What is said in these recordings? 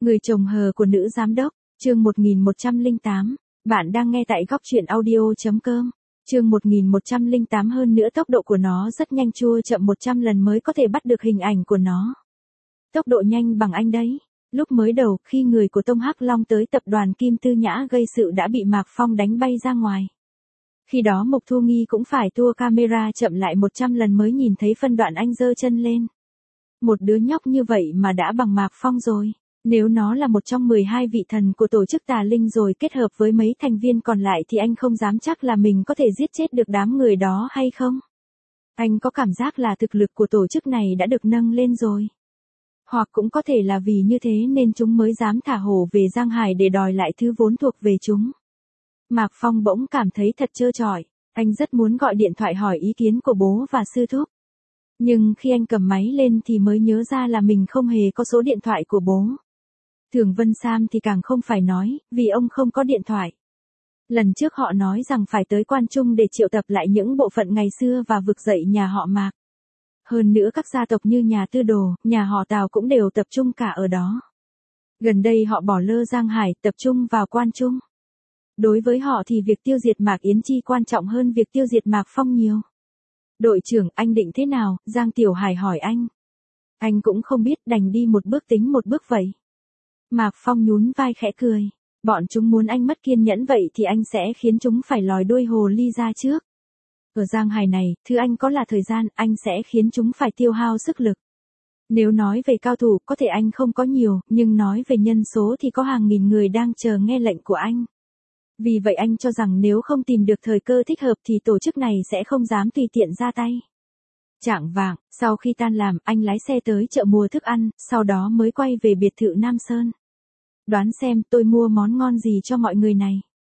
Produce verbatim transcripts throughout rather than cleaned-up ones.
Người chồng hờ của nữ giám đốc, chương một nghìn một trăm lẻ tám. Bạn đang nghe tại góc truyện audio.com. Chương một nghìn một trăm lẻ tám. Hơn nữa tốc độ của nó rất nhanh, chua chậm một trăm lần mới có thể bắt được hình ảnh của nó. Tốc độ nhanh bằng anh đấy. Lúc mới đầu, khi người của Tông Hắc Long tới tập đoàn Kim Tư Nhã gây sự đã bị Mạc Phong đánh bay ra ngoài. Khi đó Mục Thu Nghi cũng phải tua camera chậm lại một trăm lần mới nhìn thấy phân đoạn anh giơ chân lên. Một đứa nhóc như vậy mà đã bằng Mạc Phong rồi. Nếu nó là một trong mười hai vị thần của tổ chức tà linh rồi kết hợp với mấy thành viên còn lại thì anh không dám chắc là mình có thể giết chết được đám người đó hay không. Anh có cảm giác là thực lực của tổ chức này đã được nâng lên rồi. Hoặc cũng có thể là vì như thế nên chúng mới dám thả hổ về Giang Hải để đòi lại thứ vốn thuộc về chúng. Mạc Phong bỗng cảm thấy thật trơ trọi. Anh rất muốn gọi điện thoại hỏi ý kiến của bố và sư thúc. Nhưng khi anh cầm máy lên thì mới nhớ ra là mình không hề có số điện thoại của bố. Thường Vân Sam thì càng không phải nói, vì ông không có điện thoại. Lần trước họ nói rằng phải tới Quan Trung để triệu tập lại những bộ phận ngày xưa và vực dậy nhà họ Mạc. Hơn nữa các gia tộc như nhà Tư Đồ, nhà họ Tào cũng đều tập trung cả ở đó. Gần đây họ bỏ lơ Giang Hải, tập trung vào Quan Trung. Đối với họ thì việc tiêu diệt Mạc Yến Chi quan trọng hơn việc tiêu diệt Mạc Phong nhiều. Đội trưởng, anh định thế nào? Giang Tiểu Hải hỏi anh. Anh cũng không biết, đành đi một bước tính một bước vậy. Mạc Phong nhún vai khẽ cười. Bọn chúng muốn anh mất kiên nhẫn vậy thì anh sẽ khiến chúng phải lòi đuôi hồ ly ra trước. Ở Giang Hải này, thứ anh có là thời gian, anh sẽ khiến chúng phải tiêu hao sức lực. Nếu nói về cao thủ, có thể anh không có nhiều, nhưng nói về nhân số thì có hàng nghìn người đang chờ nghe lệnh của anh. Vì vậy anh cho rằng nếu không tìm được thời cơ thích hợp thì tổ chức này sẽ không dám tùy tiện ra tay. Chạng vạng, sau khi tan làm, anh lái xe tới chợ mua thức ăn, sau đó mới quay về biệt thự Nam Sơn. Đoán xem tôi mua món ngon gì cho mọi người này.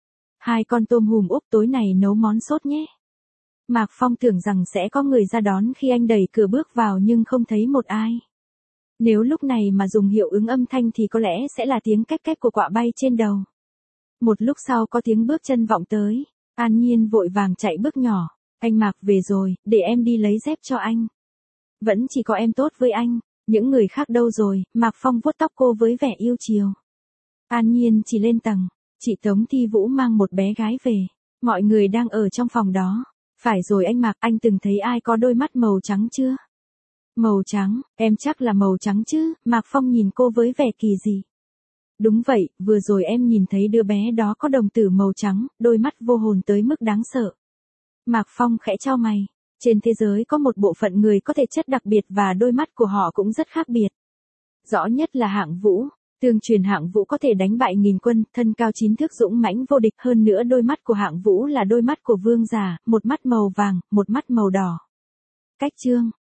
Hai con tôm hùm úp, tối này nấu món sốt nhé. Mạc Phong tưởng rằng sẽ có người ra đón khi anh đẩy cửa bước vào nhưng không thấy một ai. Nếu lúc này mà dùng hiệu ứng âm thanh thì có lẽ sẽ là tiếng két két của quạ bay trên đầu. Một lúc sau có tiếng bước chân vọng tới. An Nhiên vội vàng chạy bước nhỏ. Anh Mạc về rồi, để em đi lấy dép cho anh. Vẫn chỉ có em tốt với anh, những người khác đâu rồi? Mạc Phong vuốt tóc cô với vẻ yêu chiều. An Nhiên chỉ lên tầng, chị Tống Thi Vũ mang một bé gái về. Mọi người đang ở trong phòng đó. Phải rồi anh Mạc, anh từng thấy ai có đôi mắt màu trắng chưa? Màu trắng, em chắc là màu trắng chứ? Mạc Phong nhìn cô với vẻ kỳ dị. Đúng vậy, vừa rồi em nhìn thấy đứa bé đó có đồng tử màu trắng, đôi mắt vô hồn tới mức đáng sợ. Mạc Phong khẽ chau mày. Trên thế giới có một bộ phận người có thể chất đặc biệt và đôi mắt của họ cũng rất khác biệt. Rõ nhất là Hạng Vũ. Tương truyền Hạng Vũ có thể đánh bại nghìn quân, thân cao chín thước dũng mãnh vô địch. Hơn nữa đôi mắt của Hạng Vũ là đôi mắt của vương giả, một mắt màu vàng, một mắt màu đỏ. Cách chương.